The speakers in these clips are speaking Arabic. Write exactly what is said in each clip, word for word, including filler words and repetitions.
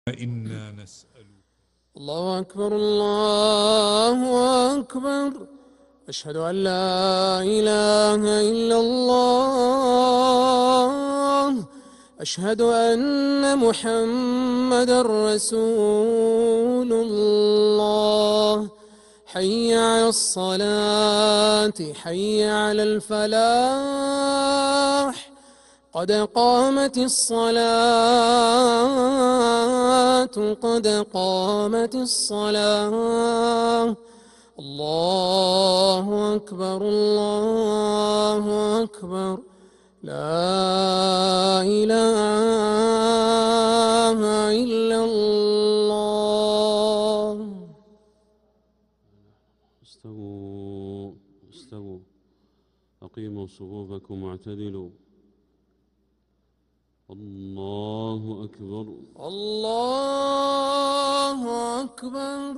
إنا نسأل. الله أكبر الله أكبر، أشهد أن لا إله إلا الله، أشهد أن محمدا رسول الله. حي على الصلاة، حي على الفلاح، قد قامت الصلاة، قد قامت الصلاة. الله أكبر الله أكبر، لا إله إلا الله. استووا استووا، أقيموا صفوفكم واعتدلوا. الله أكبر الله أكبر.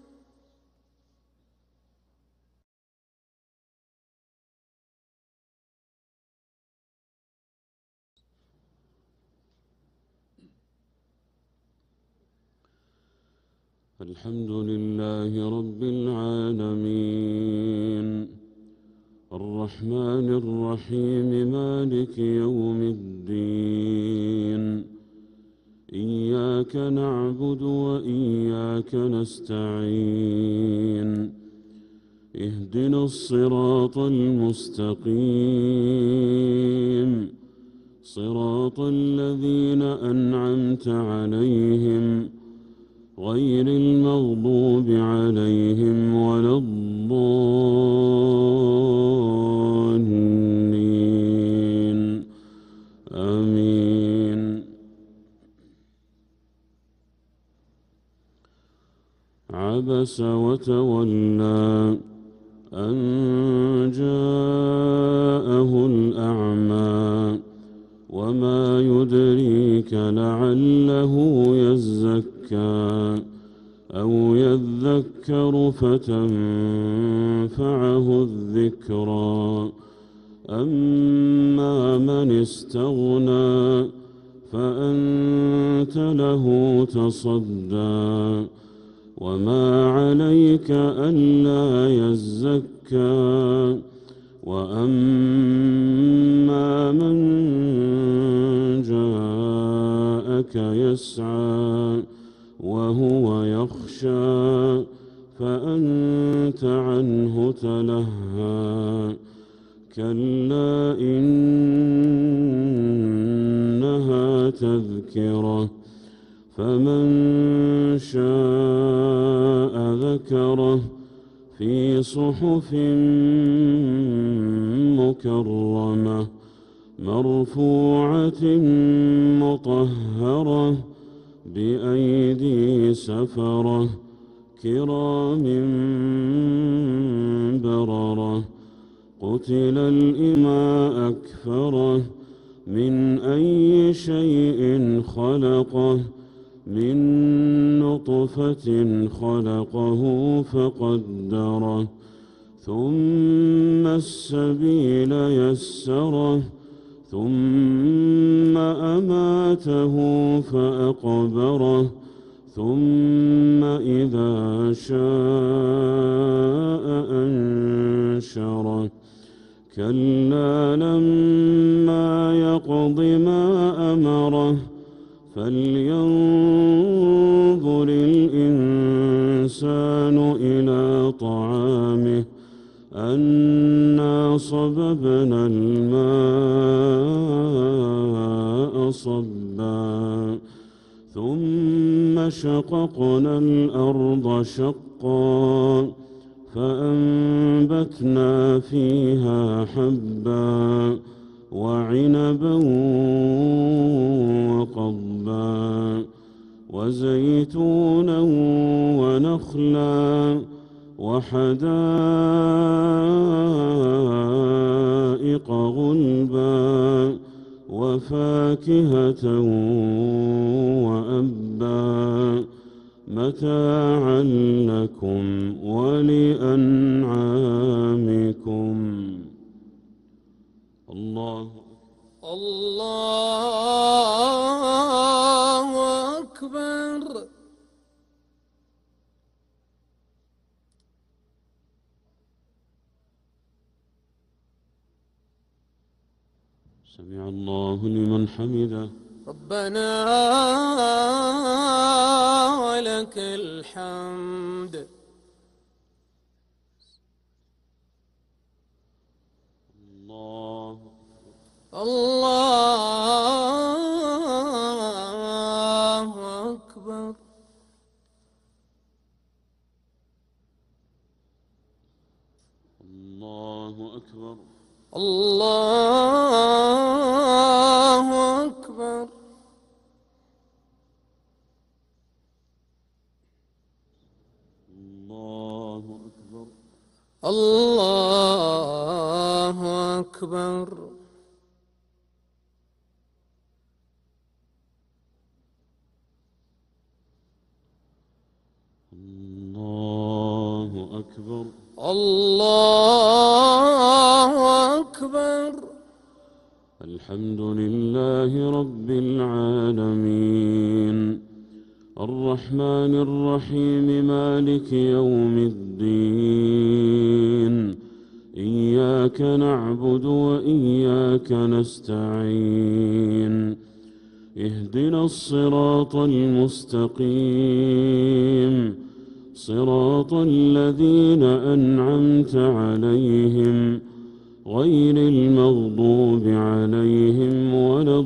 الحمد لله رب العالمين، الرحمن الرحيم، مالك يوم الدين. إياك نعبد وإياك نستعين، اهدنا الصراط المستقيم، صراط الذين أنعمت عليهم غير المغضوب عليهم ولا الضالين، آمين. عبس وتولى أن جاءه الأعمى، وما يدريك لعله يزكى أو يذكر فتنفعه الذكرى. أما من استغنى فأنت له تصدى، وما عليك ألا يزكى. وأما من جاءك يسعى وهو يخشى فأنت عنه تلهى. كلا إنها تذكرة، فمن شاء ذكره في صحف مكرمة مرفوعة مطهرة بأيدي سفرة كرام بررة. قتل الإما أكفره، من أي شيء خلقه، من نطفة خلقه فقدره، ثم السبيل يسره، ثم أماته فأقبره، ثم إذا شاء أنشره. كلا لما يقض ما أمره، فلينظر الإنسان إلى طعامه، أنا صببنا الماء صبا، ثم شققنا الأرض شقا، فأنبتنا فيها حبا وعنبا وقضبا وزيتونا ونخلا وحدائق غلبا وفاكهة وأبا، متاعا لكم ولأنعامكم. الله الله أكبر. سمع الله لمن حمده. ربنا ولك الحمد. الله الله أكبر. الله أكبر. الله أكبر. الله أكبر. الله أكبر. الله أكبر. الله أكبر. الحمد لله رب العالمين الرحمن الرحيم مالك يوم الدين إياك نعبد وإياك نستعين اهدنا الصراط المستقيم صراط الذين أنعمت عليهم غير المغضوب عليهم ولا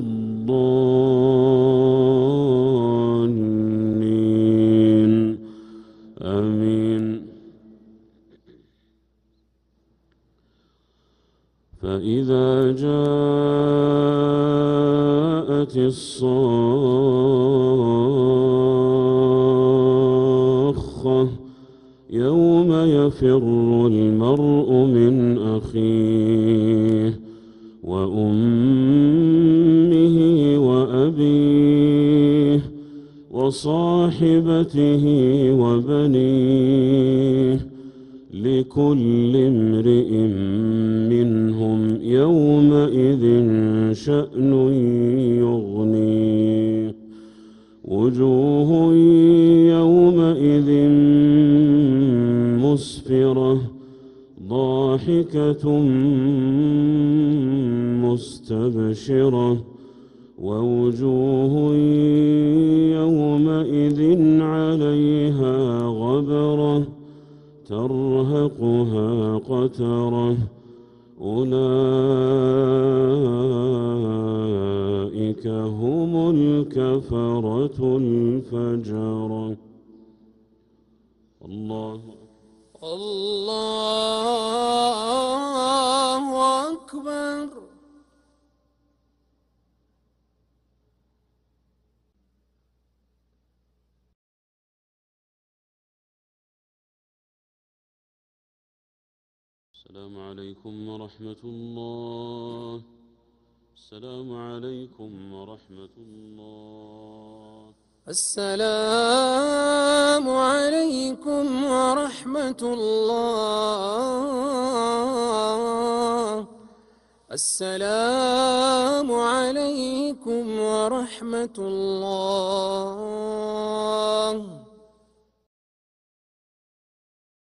الضالين آمين. فإذا جاءت الصاخة يوم يفر المرء من أخيه وأمه وأبيه وصاحبته وبنيه لكل امرئ منهم يومئذ شأن يغنيه وجوه يومئذ مسفرة ضاحكة مستبشرة ووجوه يومئذ عليها غبرة ترهقها قترة أولئك هم الكفرة الفجرة. الله الله أكبر. السلام عليكم ورحمة الله. السلام عليكم ورحمة الله. السلام عليكم ورحمة الله. السلام عليكم ورحمة الله.